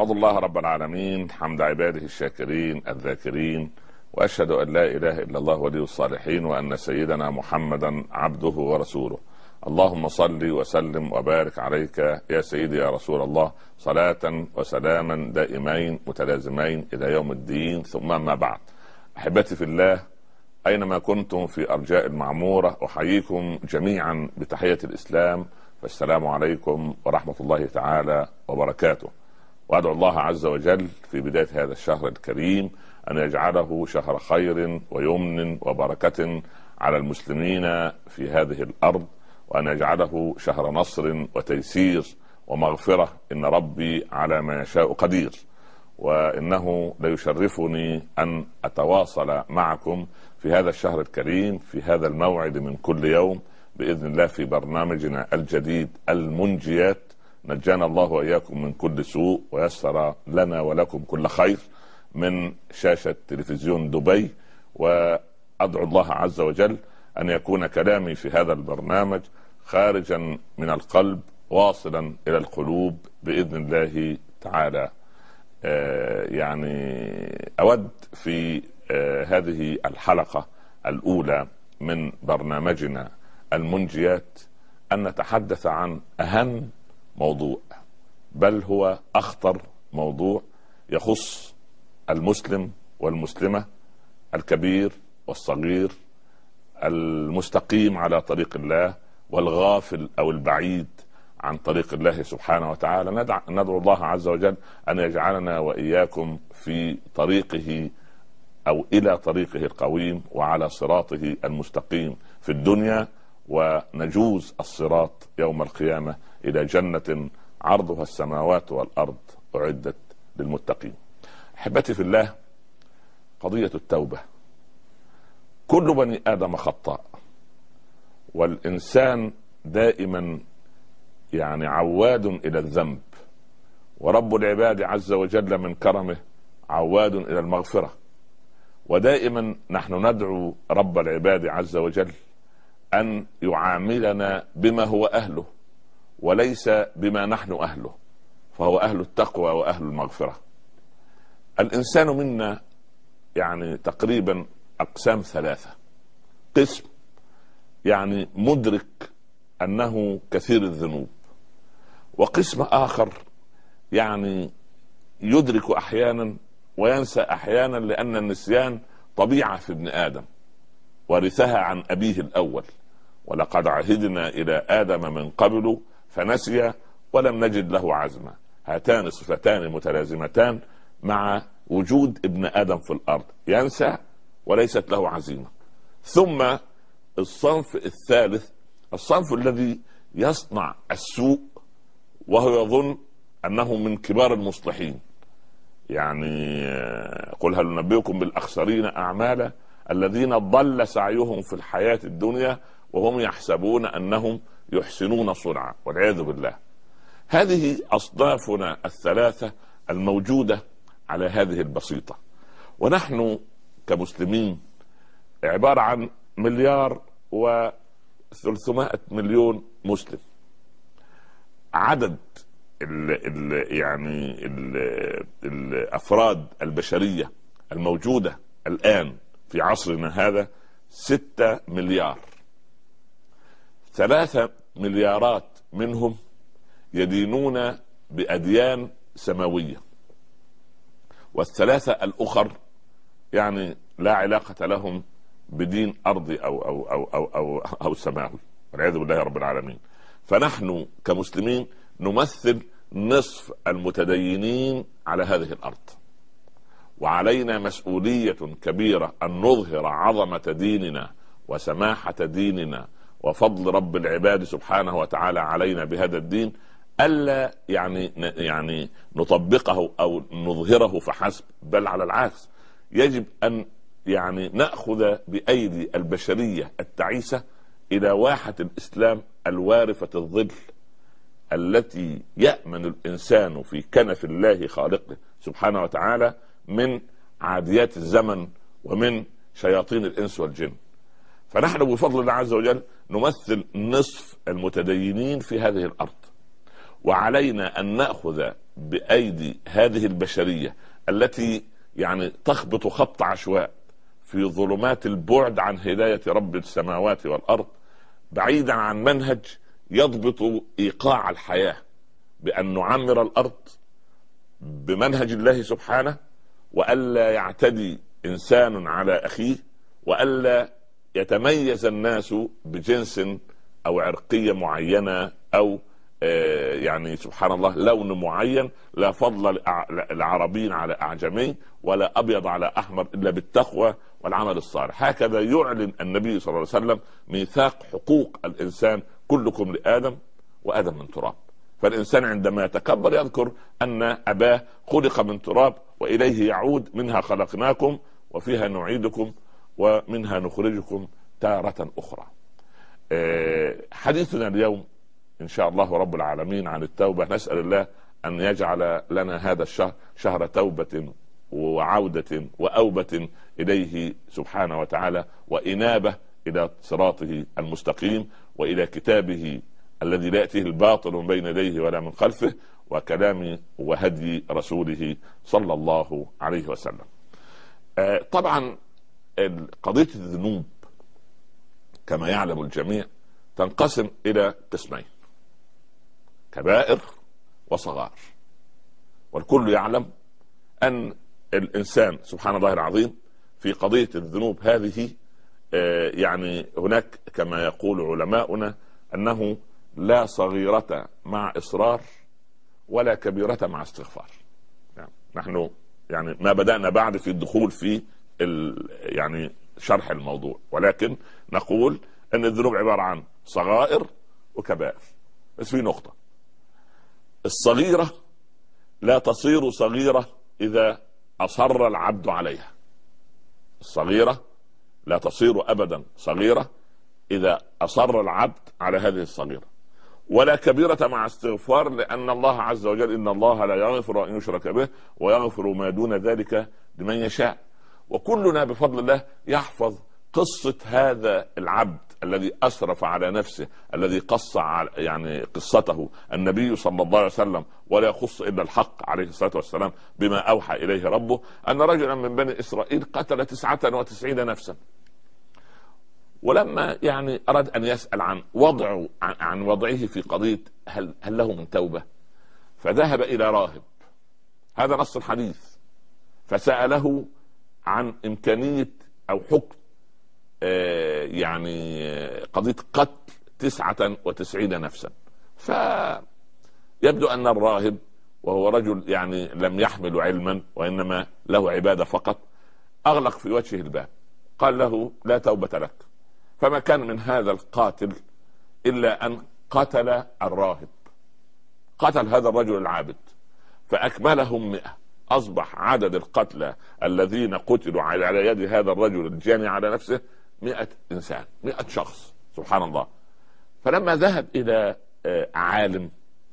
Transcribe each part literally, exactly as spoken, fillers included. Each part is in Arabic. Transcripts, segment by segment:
أحمد الله رب العالمين حمد عباده الشاكرين الذاكرين، وأشهد أن لا إله إلا الله ولي الصالحين، وأن سيدنا محمدا عبده ورسوله. اللهم صل وسلم وبارك عليك يا سيدي يا رسول الله، صلاة وسلاما دائمين متلازمين إلى يوم الدين. ثم ما بعد، أحبتي في الله أينما كنتم في أرجاء المعمورة، أحييكم جميعا بتحية الإسلام، فالسلام عليكم ورحمة الله تعالى وبركاته. وأدعو الله عز وجل في بداية هذا الشهر الكريم أن يجعله شهر خير ويمن وبركة على المسلمين في هذه الأرض، وأن يجعله شهر نصر وتيسير ومغفرة، إن ربي على ما يشاء قدير. وإنه ليشرفني أن أتواصل معكم في هذا الشهر الكريم في هذا الموعد من كل يوم بإذن الله في برنامجنا الجديد المنجيات. نجانا الله وإياكم من كل سوء ويسر لنا ولكم كل خير من شاشة تلفزيون دبي. وأدعو الله عز وجل أن يكون كلامي في هذا البرنامج خارجا من القلب واصلا إلى القلوب بإذن الله تعالى. آه يعني أود في آه هذه الحلقة الأولى من برنامجنا المنجيات أن نتحدث عن أهم موضوع، بل هو أخطر موضوع يخص المسلم والمسلمة، الكبير والصغير، المستقيم على طريق الله والغافل أو البعيد عن طريق الله سبحانه وتعالى. ندعو الله عز وجل أن يجعلنا وإياكم في طريقه أو إلى طريقه القويم وعلى صراطه المستقيم في الدنيا، ونجوز الصراط يوم القيامة إلى جنة عرضها السماوات والأرض أعدت للمتقين. أحبتي في الله، قضية التوبة. كل بني آدم خطاء، والإنسان دائما يعني عواد إلى الذنب، ورب العباد عز وجل من كرمه عواد إلى المغفرة. ودائما نحن ندعو رب العباد عز وجل أن يعاملنا بما هو أهله وليس بما نحن أهله، فهو أهل التقوى وأهل المغفرة. الإنسان منا يعني تقريبا أقسام ثلاثة: قسم يعني مدرك أنه كثير الذنوب، وقسم آخر يعني يدرك أحيانا وينسى أحيانا، لأن النسيان طبيعة في ابن آدم ورثها عن أبيه الأول، ولقد عهدنا إلى آدم من قبل فنسي ولم نجد له عزما. هاتان صفتان متلازمتان مع وجود ابن آدم في الأرض، ينسى وليست له عزيمة. ثم الصنف الثالث، الصنف الذي يصنع السوء وهو يظن أنه من كبار المصلحين. يعني قل هل ننبئكم بالأخسرين أعمالا الذين ضل سعيهم في الحياة الدنيا وهم يحسبون أنهم يحسنون صنعا، والعياذ بالله. هذه أصنافنا الثلاثة الموجودة على هذه البسيطة. ونحن كمسلمين عبارة عن مليار وثلثمائة مليون مسلم. عدد ال ال يعني ال الأفراد البشرية الموجودة الآن في عصرنا هذا ستة مليار. ثلاثة مليارات منهم يدينون بأديان سماوية، والثلاثة الأخر يعني لا علاقة لهم بدين أرضي أو أو أو أو أو, أو سماوي، والعياذ بالله رب العالمين. فنحن كمسلمين نمثل نصف المتدينين على هذه الأرض، وعلينا مسؤولية كبيرة أن نظهر عظمة ديننا وسماحة ديننا وفضل رب العباد سبحانه وتعالى علينا بهذا الدين، ألا يعني يعني نطبقه أو نظهره فحسب، بل على العكس يجب أن يعني نأخذ بأيدي البشرية التعيسة إلى واحة الإسلام الوارفة الظل، التي يأمن الإنسان في كنف الله خالقه سبحانه وتعالى من عاديات الزمن ومن شياطين الإنس والجن. فنحن بفضل الله عز وجل نمثل نصف المتدينين في هذه الأرض، وعلينا أن نأخذ بأيدي هذه البشرية التي يعني تخبط خبط عشواء في ظلمات البعد عن هداية رب السماوات والأرض، بعيدا عن منهج يضبط إيقاع الحياة، بأن نعمر الأرض بمنهج الله سبحانه، وألا يعتدي إنسان على أخيه، وألا يتميز الناس بجنس أو عرقية معينة أو يعني سبحان الله لون معين. لا فضل العربي على أعجمي ولا أبيض على أحمر إلا بالتقوى والعمل الصالح. هكذا يعلن النبي صلى الله عليه وسلم ميثاق حقوق الإنسان: كلكم لآدم وآدم من تراب. فالإنسان عندما يتكبر يذكر أن أباه خلق من تراب وإليه يعود: منها خلقناكم وفيها نعيدكم ومنها نخرجكم تارة أخرى. حديثنا اليوم إن شاء الله رب العالمين عن التوبة. نسأل الله أن يجعل لنا هذا الشهر شهر توبة وعودة وأوبة إليه سبحانه وتعالى، وإنابة إلى صراطه المستقيم، وإلى كتابه الذي لا يأتيه الباطل من بين يديه ولا من خلفه، وكلام وهدي رسوله صلى الله عليه وسلم. آه طبعا قضية الذنوب كما يعلم الجميع تنقسم إلى قسمين: كبائر وصغائر. والكل يعلم أن الإنسان سبحان الله العظيم في قضية الذنوب هذه آه يعني هناك كما يقول علماؤنا أنه لا صغيرة مع إصرار ولا كبيرة مع استغفار. يعني نحن يعني ما بدأنا بعد في الدخول في يعني شرح الموضوع، ولكن نقول أن الذنوب عبارة عن صغائر وكبائر. بس في نقطة: الصغيرة لا تصير صغيرة إذا أصر العبد عليها. الصغيرة لا تصير أبدا صغيرة إذا أصر العبد على هذه الصغيرة. ولا كبيرة مع استغفار، لأن الله عز وجل إن الله لا يغفر أن يشرك به ويغفر ما دون ذلك لمن يشاء. وكلنا بفضل الله يحفظ قصة هذا العبد الذي أسرف على نفسه، الذي قص يعني قصته النبي صلى الله عليه وسلم، ولا يخص إلا الحق عليه الصلاة والسلام بما أوحى إليه ربه، أن رجلا من بني إسرائيل قتل تسعة وتسعين نفسا. ولما يعني أراد أن يسأل عن وضعه عن وضعه في قضية هل, هل له من توبة، فذهب إلى راهب، هذا نص الحديث، فسأله عن إمكانية أو حكم آه يعني قضية قتل تسعة وتسعين نفسا. فيبدو أن الراهب وهو رجل يعني لم يحمل علما وإنما له عبادة فقط، أغلق في وجهه الباب، قال له: لا توبة لك. فما كان من هذا القاتل إلا أن قتل الراهب، قتل هذا الرجل العابد، فأكملهم مئة. أصبح عدد القتلى الذين قتلوا على يد هذا الرجل الجاني على نفسه مئة إنسان، مئة شخص، سبحان الله. فلما ذهب إلى عالم،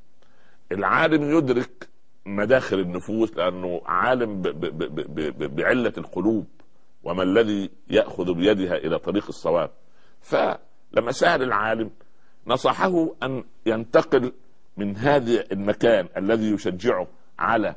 العالم يدرك مداخل النفوس، لأنه عالم ب ب ب ب بعلة القلوب وما الذي يأخذ بيدها إلى طريق الصواب. فلما سأل العالم نصحه أن ينتقل من هذا المكان الذي يشجعه على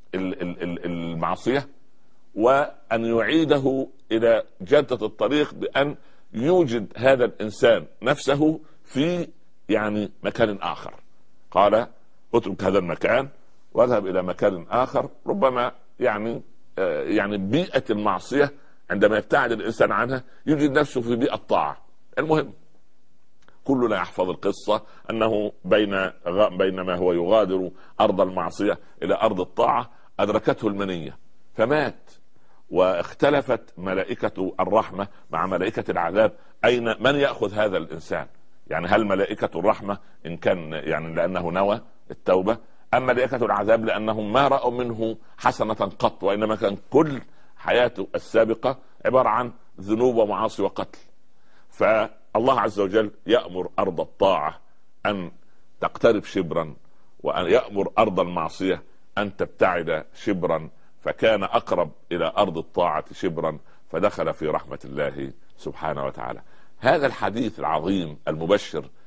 المعصية، وأن يعيده إلى جادة الطريق بأن يوجد هذا الإنسان نفسه في يعني مكان آخر. قال: اترك هذا المكان واذهب إلى مكان آخر. ربما يعني آه يعني بيئة المعصية عندما يبتعد الإنسان عنها يجد نفسه في بيئة طاعة. المهم كلنا يحفظ القصة أنه بين بينما هو يغادر أرض المعصية إلى أرض الطاعة أدركته المنية فمات، واختلفت ملائكة الرحمة مع ملائكة العذاب أين من يأخذ هذا الإنسان. يعني هل ملائكة الرحمة إن كان يعني لأنه نوى التوبة، أم ملائكة العذاب لأنهم ما رأوا منه حسنة قط، وإنما كان كل حياته السابقة عبارة عن ذنوب ومعاصي وقتل. فالله عز وجل يأمر أرض الطاعة أن تقترب شبرا، وأن يأمر أرض المعصية أن تبتعد شبرا، فكان أقرب إلى أرض الطاعة شبرا، فدخل في رحمة الله سبحانه وتعالى. هذا الحديث العظيم المبشر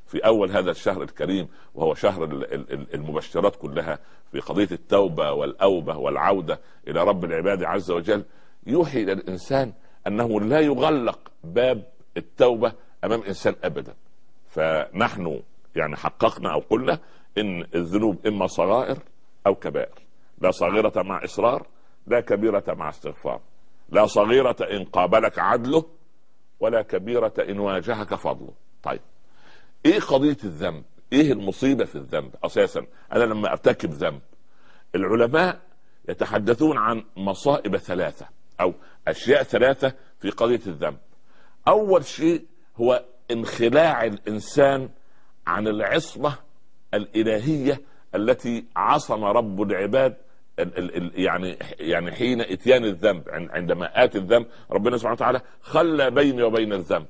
في اول هذا الشهر الكريم، وهو شهر المبشرات كلها في قضية التوبة والاوبة والعودة الى رب العباد عز وجل، يوحي الى الانسان انه لا يغلق باب التوبة امام انسان ابدا. فنحن يعني حققنا او قلنا ان الذنوب اما صغائر او كبائر، لا صغيرة مع اصرار، لا كبيرة مع استغفار، لا صغيرة ان قابلك عدله، ولا كبيرة ان واجهك فضله. طيب ايه قضية الذنب؟ ايه المصيبة في الذنب اساسا؟ انا لما ارتكب ذنب، العلماء يتحدثون عن مصائب ثلاثة او اشياء ثلاثة في قضية الذنب. اول شيء هو انخلاع الانسان عن العصمة الالهية التي عصم رب العباد يعني يعني حين اتيان الذنب، عندما اتى الذنب ربنا سبحانه وتعالى خلى بيني وبين الذنب.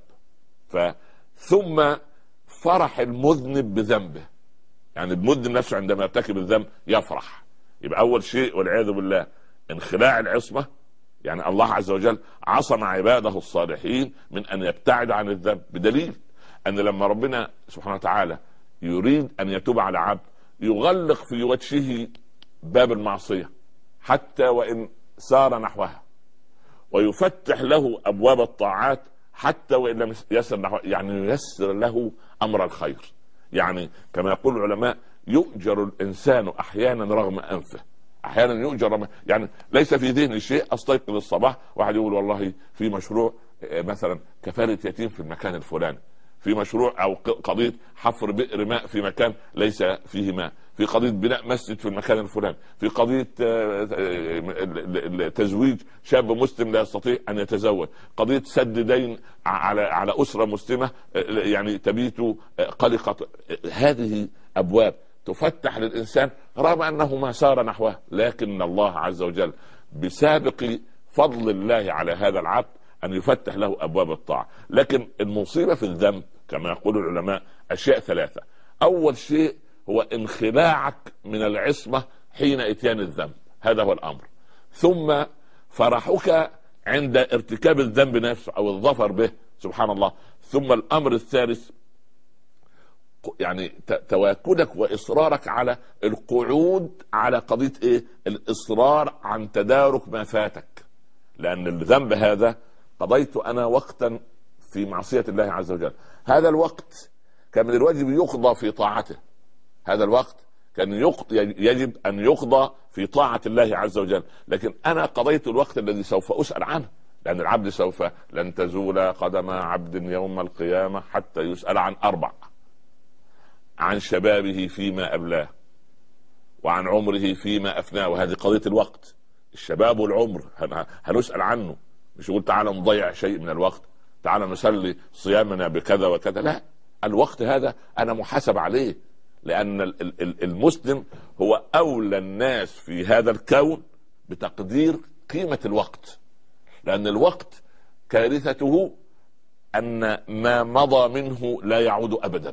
ثم فرح المذنب بذنبه، يعني المذنب نفسه عندما يرتكب الذنب يفرح. يبقى اول شيء والعياذ بالله انخلاع العصمة، يعني الله عز وجل عصم عباده الصالحين من ان يبتعدوا عن الذنب، بدليل ان لما ربنا سبحانه وتعالى يريد ان يتوب على عبد يغلق في وجهه باب المعصية حتى وان سار نحوها، ويفتح له ابواب الطاعات حتى وان لم يسر نحوها، يعني ييسر له امر الخير. يعني كما يقول العلماء يؤجر الانسان احيانا رغم انفه، احيانا يؤجر رغم، يعني ليس في ذهني شيء، استيقظ الصباح واحد يقول والله في مشروع مثلا كفالة يتيم في المكان الفلاني، في مشروع او قضية حفر بئر ماء في مكان ليس فيه ماء، في قضية بناء مسجد في المكان الفلاني، في قضية تزويج شاب مسلم لا يستطيع ان يتزوج، قضية سد دين على على اسرة مسلمة يعني تبيت قلقة. هذه ابواب تفتح للانسان رغم انه ما سار نحوها، لكن الله عز وجل بسابق فضل الله على هذا العبد ان يفتح له ابواب الطاعة. لكن المصيبة في الذنب كما يقول العلماء اشياء ثلاثة. اول شيء هو انخلاعك من العصمة حين اتيان الذنب، هذا هو الامر. ثم فرحك عند ارتكاب الذنب نفسه او الظفر به، سبحان الله. ثم الامر الثالث يعني تواكدك واصرارك على القعود على قضية ايه؟ الاصرار عن تدارك ما فاتك، لان الذنب هذا قضيت انا وقتا في معصية الله عز وجل، هذا الوقت كان من الواجب يقضى في طاعته، هذا الوقت كان يجب ان يقضى في طاعة الله عز وجل، لكن انا قضيت الوقت الذي سوف اسأل عنه، لان العبد سوف لن تزول قدم عبد يوم القيامة حتى يسأل عن اربع: عن شبابه فيما أبلاه، وعن عمره فيما أفناه، وهذه قضية الوقت، الشباب والعمر هنسأل عنه. مش يقول تعالى نضيع شيء من الوقت، تعالى نصلي صيامنا بكذا وكذا، لا، الوقت هذا أنا محاسب عليه، لأن المسلم هو أولى الناس في هذا الكون بتقدير قيمة الوقت، لأن الوقت كارثته أن ما مضى منه لا يعود أبدا.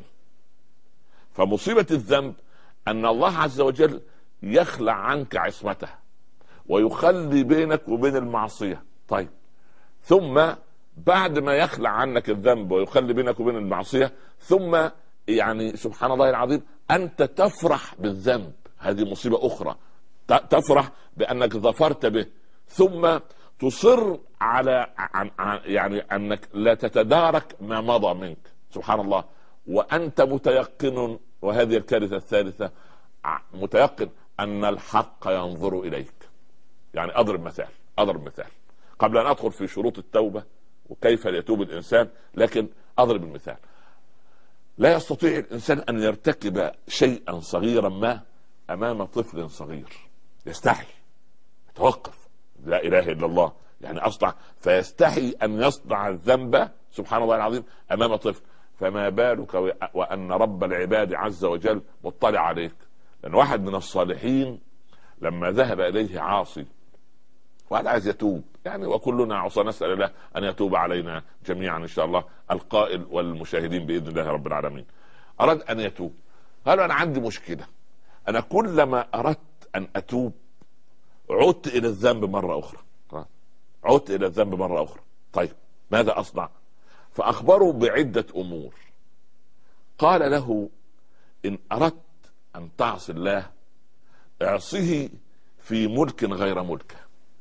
فمصيبة الذنب أن الله عز وجل يخلع عنك عصمته ويخلي بينك وبين المعصية. طيب ثم بعد ما يخلع عنك الذنب ويخلي بينك وبين المعصية، ثم يعني سبحان الله العظيم أنت تفرح بالذنب، هذه مصيبة أخرى، تفرح بأنك ظفرت به، ثم تصر على يعني أنك لا تتدارك ما مضى منك، سبحان الله، وأنت متيقن، وهذه الكارثة الثالثة، متيقن أن الحق ينظر إليك. يعني أضرب مثال أضرب مثال قبل أن أدخل في شروط التوبة وكيف يتوب الإنسان، لكن أضرب المثال. لا يستطيع الإنسان أن يرتكب شيئا صغيرا ما أمام طفل صغير، يستحي، يتوقف، لا إله إلا الله، يعني أصنع، فيستحي أن يصنع الذنب سبحان الله العظيم أمام طفل، فما بالك وأن رب العباد عز وجل مطلع عليك. لأن واحد من الصالحين لما ذهب إليه عاصي وقال عايز يتوب، يعني وكلنا عصى، نسأل الله أن يتوب علينا جميعا إن شاء الله، القائل والمشاهدين بإذن الله رب العالمين، أراد أن يتوب، قال أنا عندي مشكلة، أنا كلما أردت أن أتوب عدت إلى الذنب مرة أخرى، عدت إلى الذنب مرة أخرى. طيب ماذا أصنع؟ فأخبروا بعدة أمور. قال له إن أردت أن تعصي الله اعصه في ملك غير ملكه.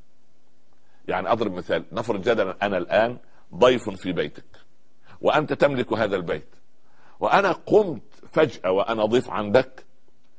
يعني أضرب مثال، نفرض جدلا أنا الآن ضيف في بيتك وأنت تملك هذا البيت، وأنا قمت فجأة وأنا ضيف عندك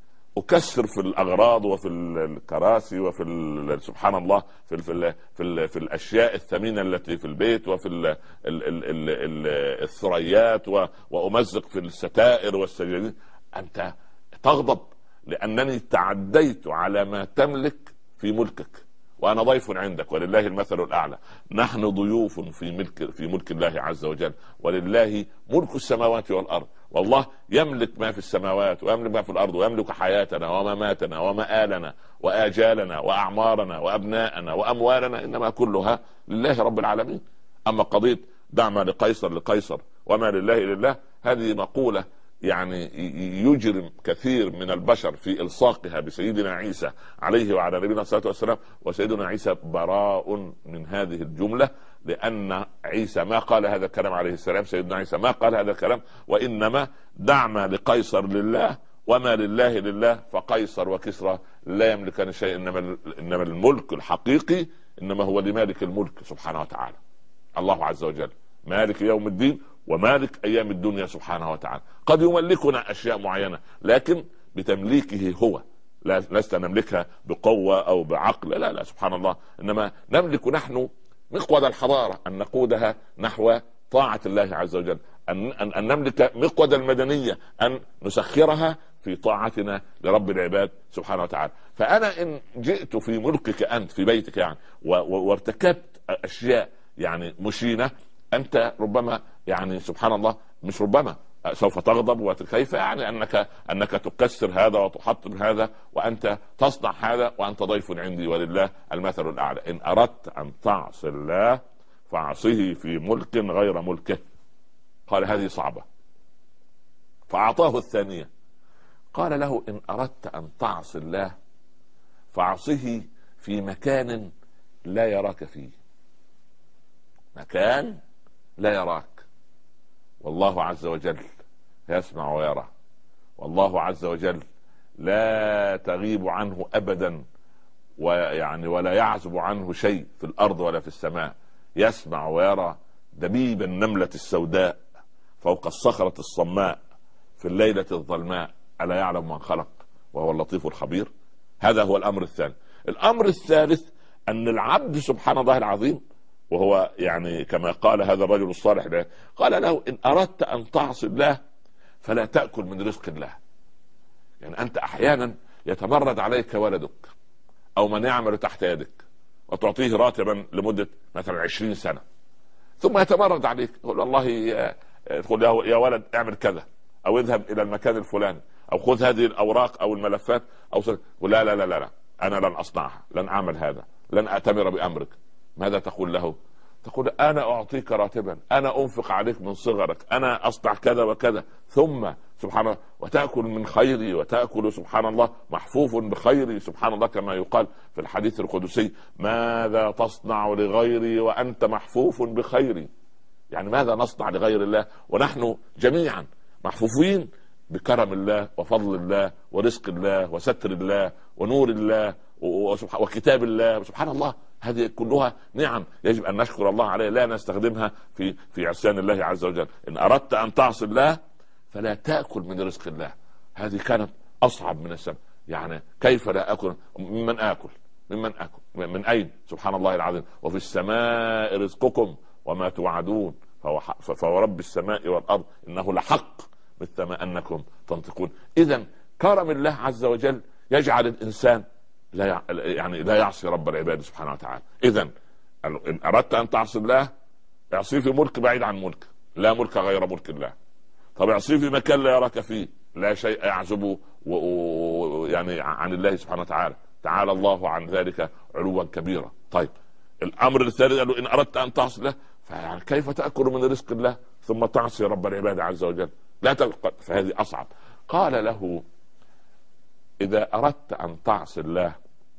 أكسر في الأغراض وفي الكراسي وفي سبحان الله في ال في ال في, ال في الأشياء الثمينة التي في البيت وفي ال ال ال ال ال الثريات، وأمزق في الستائر والسجادين. أنت تغضب لأنني تعديت على ما تملك في ملكك وأنا ضيف عندك، ولله المثل الأعلى. نحن ضيوف في ملك في ملك الله عز وجل، ولله ملك السماوات والأرض، والله يملك ما في السماوات ويملك ما في الأرض، ويملك حياتنا ومماتنا ومآلنا وآجالنا وأعمارنا وأبناءنا وأموالنا، إنما كلها لله رب العالمين. أما قضية دع ما لقيصر لقيصر وما لله لله، هذه مقولة يعني يجرم كثير من البشر في إلصاقها بسيدنا عيسى عليه وعلى نبينا الصلاة والسلام، وسيدنا عيسى براء من هذه الجملة، لأن عيسى ما قال هذا الكلام عليه السلام، سيدنا عيسى ما قال هذا الكلام، وإنما دع ما لقيصر لله وما لله لله، فقيصر وكسرى لا يملكان شيء، إنما, إنما الملك الحقيقي إنما هو لمالك الملك سبحانه وتعالى، الله عز وجل، مالك يوم الدين ومالك أيام الدنيا سبحانه وتعالى. قد يملكنا أشياء معينة لكن بتمليكه هو، لا لست نملكها بقوة أو بعقل، لا لا سبحان الله، إنما نملك نحن مقود الحضارة أن نقودها نحو طاعة الله عز وجل، أن, أن, أن نملك مقود المدنية أن نسخرها في طاعتنا لرب العباد سبحانه وتعالى. فأنا إن جئت في ملكك أنت في بيتك يعني وارتكبت أشياء يعني مشينة، أنت ربما يعني سبحان الله مش ربما سوف تغضب، وكيف يعني أنك أنك تكسر هذا وتحطم هذا وأنت تصنع هذا وأنت ضيف عندي، ولله المثل الأعلى. إن أردت أن تعصي الله فاعصه في ملك غير ملكه. قال هذه صعبة، فأعطاه الثانية، قال له إن أردت أن تعصي الله فاعصه في مكان لا يراك فيه. مكان لا يراك، والله عز وجل يسمع ويرى، والله عز وجل لا تغيب عنه أبدا، ويعني ولا يعزب عنه شيء في الأرض ولا في السماء، يسمع ويرى دبيب النملة السوداء فوق الصخرة الصماء في الليلة الظلماء، ألا يعلم من خلق وهو اللطيف الخبير. هذا هو الأمر الثاني. الأمر الثالث أن العبد سبحان الله العظيم، وهو يعني كما قال هذا الرجل الصالح له، قال له إن أردت أن تعصي الله فلا تأكل من رزق الله. يعني أنت أحيانا يتمرد عليك ولدك أو من يعمل تحت يدك وتعطيه راتبا لمدة مثلا عشرين سنة، ثم يتمرد عليك يقول والله تقول يا ولد اعمل كذا أو اذهب إلى المكان الفلاني أو خذ هذه الأوراق أو الملفات أو لا لا لا لا, لا. أنا لن أصنعها، لن أعمل هذا، لن أأتمر بأمرك. ماذا تقول له؟ تقول أنا أعطيك راتبا، أنا أنفق عليك من صغرك، أنا أصنع كذا وكذا، ثم سبحان الله وتأكل من خيري وتأكل سبحان الله محفوف بخيري سبحان الله، كما يقال في الحديث القدسي ماذا تصنع لغيري وأنت محفوف بخيري. يعني ماذا نصنع لغير الله ونحن جميعا محفوفين بكرم الله وفضل الله ورزق الله وستر الله ونور الله وكتاب الله سبحان الله. هذه كلها نعم يجب أن نشكر الله عليها، لا نستخدمها في في عصيان الله عز وجل. إن أردت أن تعصي الله فلا تأكل من رزق الله. هذه كانت أصعب من السبب. يعني كيف لا أكل؟ ممن آكل؟ ممن آكل؟ من أين؟ سبحان الله العظيم. وفي السماء رزقكم وما توعدون فهو رب السماء والأرض إنه لحق مثل ما أنكم تنطقون. إذن كرم الله عز وجل يجعل الإنسان لا يعني لا يعصي رب العباد سبحانه وتعالى. إذن إن أردت أن تعصي الله اعصيه في ملك بعيد عن ملك، لا ملك غير ملك الله. طب اعصيه في مكان لا يراك فيه، لا شيء يعزب يعني عن الله سبحانه وتعالى، تعالى الله عن ذلك علوا كبيرا. طيب الأمر الثالث قالوا إن أردت أن تعصي الله فيعني كيف تأكل من رزق الله ثم تعصي رب العباد عز وجل؟ لا تلقى، فهذه أصعب. قال له إذا أردت أن تعصي الله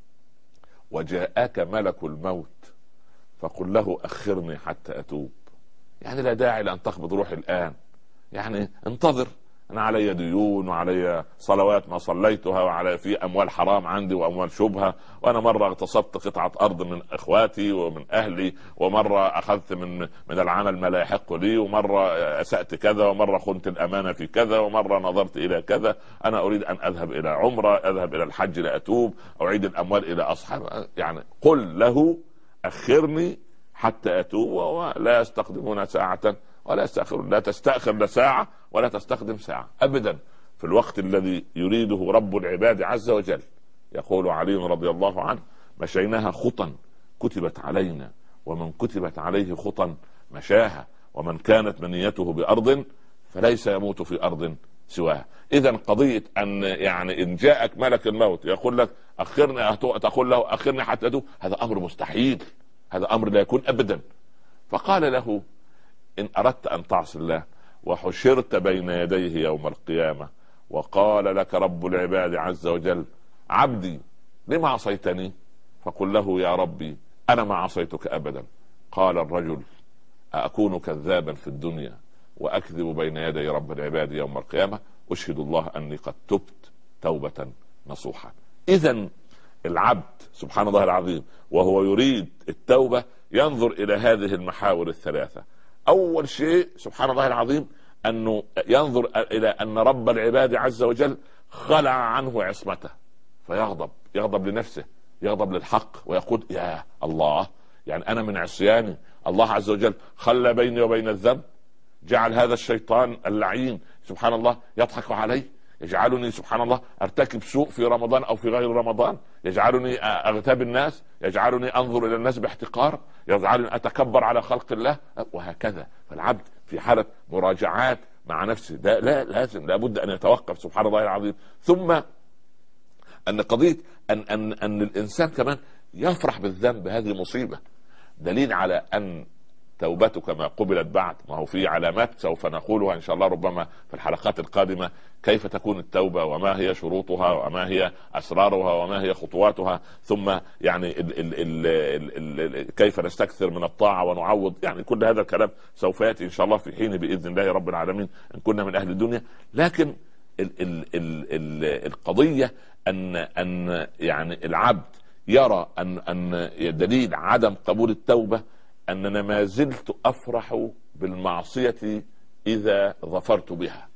وجاءك ملك الموت فقل له أخرني حتى أتوب. يعني لا داعي لأن تقبض روحي الآن، يعني انتظر انا علي ديون وعلي صلوات ما صليتها وعلى في اموال حرام عندي واموال شبهه، وانا مره اغتصبت قطعه ارض من اخواتي ومن اهلي، ومره اخذت من من العمل ما لا يحق لي، ومره اسأت كذا، ومره خنت الامانه في كذا، ومره نظرت الى كذا. انا اريد ان اذهب الى عمره، اذهب الى الحج لاتوب، اعيد الاموال الى اصحاب. يعني قل له اخرني حتى اتوب، ولا يستقدمون ساعه ولا يستأخرون. لا تستأخر لا ساعة ولا تستخدم ساعة أبدا في الوقت الذي يريده رب العباد عز وجل. يقول علي رضي الله عنه: مشيناها خطا كتبت علينا، ومن كتبت عليه خطا مشاها، ومن كانت منيته بأرض فليس يموت في أرض سواها. إذا قضية أن يعني إن جاءك ملك الموت يقول لك أخرني، تقول له أخرني حتى أتوب، هذا أمر مستحيل، هذا أمر لا يكون أبدا. فقال له: إن أردت أن تعصي الله وحشرت بين يديه يوم القيامة وقال لك رب العباد عز وجل: عبدي لما عصيتني؟ فقل له: يا ربي أنا ما عصيتك أبدا. قال الرجل: أكون كذابا في الدنيا وأكذب بين يدي رب العباد يوم القيامة؟ أشهد الله أني قد تبت توبة نصوحا. إذن العبد سبحان الله العظيم وهو يريد التوبة ينظر إلى هذه المحاور الثلاثة. أول شيء سبحان الله العظيم أنه ينظر إلى أن رب العباد عز وجل خلع عنه عصمته، فيغضب، يغضب لنفسه، يغضب للحق، ويقول: يا الله، يعني أنا من عصياني الله عز وجل خلى بيني وبين الذنب، جعل هذا الشيطان اللعين سبحان الله يضحك علي، يجعلني سبحان الله ارتكب سوء في رمضان او في غير رمضان، يجعلني اغتاب الناس، يجعلني انظر الى الناس باحتقار، يجعلني اتكبر على خلق الله، وهكذا. فالعبد في حالة مراجعات مع نفسه، ده لا لازم لابد ان يتوقف سبحان الله العظيم. ثم ان قضية ان ان ان الانسان كمان يفرح بالذنب، هذه مصيبة، دليل على ان توبتك ما قبلت بعد. ما هو في علامات سوف نقولها إن شاء الله ربما في الحلقات القادمة، كيف تكون التوبة وما هي شروطها وما هي أسرارها وما هي خطواتها، ثم يعني ال ال ال ال ال كيف نستكثر من الطاعة ونعوض، يعني كل هذا الكلام سوف يأتي إن شاء الله في حين بإذن الله رب العالمين إن كنا من أهل الدنيا. لكن ال ال ال ال القضية أن أن يعني العبد يرى أن أن دليل عدم قبول التوبة أننا ما زلت أفرح بالمعصية إذا ظفرت بها،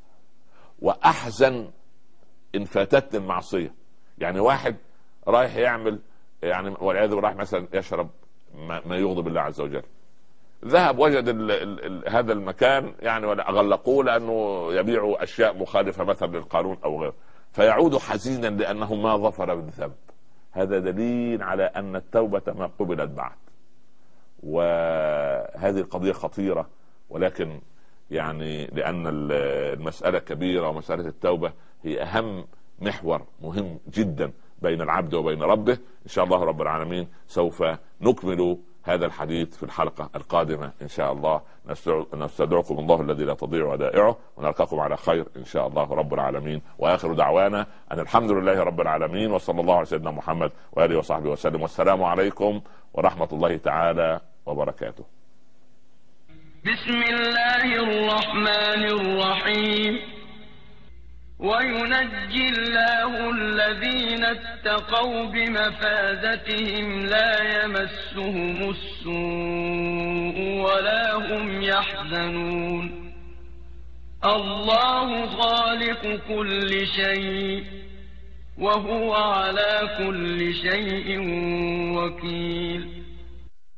وأحزن إن فاتتني المعصية. يعني واحد رايح يعمل يعني والعياذ بالله رايح مثلا يشرب ما يغضب الله عز وجل، ذهب وجد ال ال ال هذا المكان يعني ولا أغلقوه لأنه يبيع أشياء مخالفة مثلا للقانون أو غيره، فيعود حزينا لأنه ما ظفر بالذنب. هذا دليل على أن التوبة ما قبلت بعد، وهذه القضية خطيرة. ولكن يعني لأن المسألة كبيرة ومسألة التوبة هي أهم محور مهم جدا بين العبد وبين ربه، إن شاء الله رب العالمين سوف نكمل هذا الحديث في الحلقة القادمة إن شاء الله. نستدعكم الله الذي لا تضيع ودائعه، ونلقاكم على خير إن شاء الله رب العالمين. وآخر دعوانا أن الحمد لله رب العالمين، وصلى الله على سيدنا محمد وآله وصحبه وسلم، والسلام عليكم ورحمة الله تعالى وبركاته. بسم الله الرحمن الرحيم. وينجي الله الذين اتقوا بمفازتهم لا يمسهم السوء ولا هم يحزنون. الله خالق كل شيء وهو على كل شيء وكيل.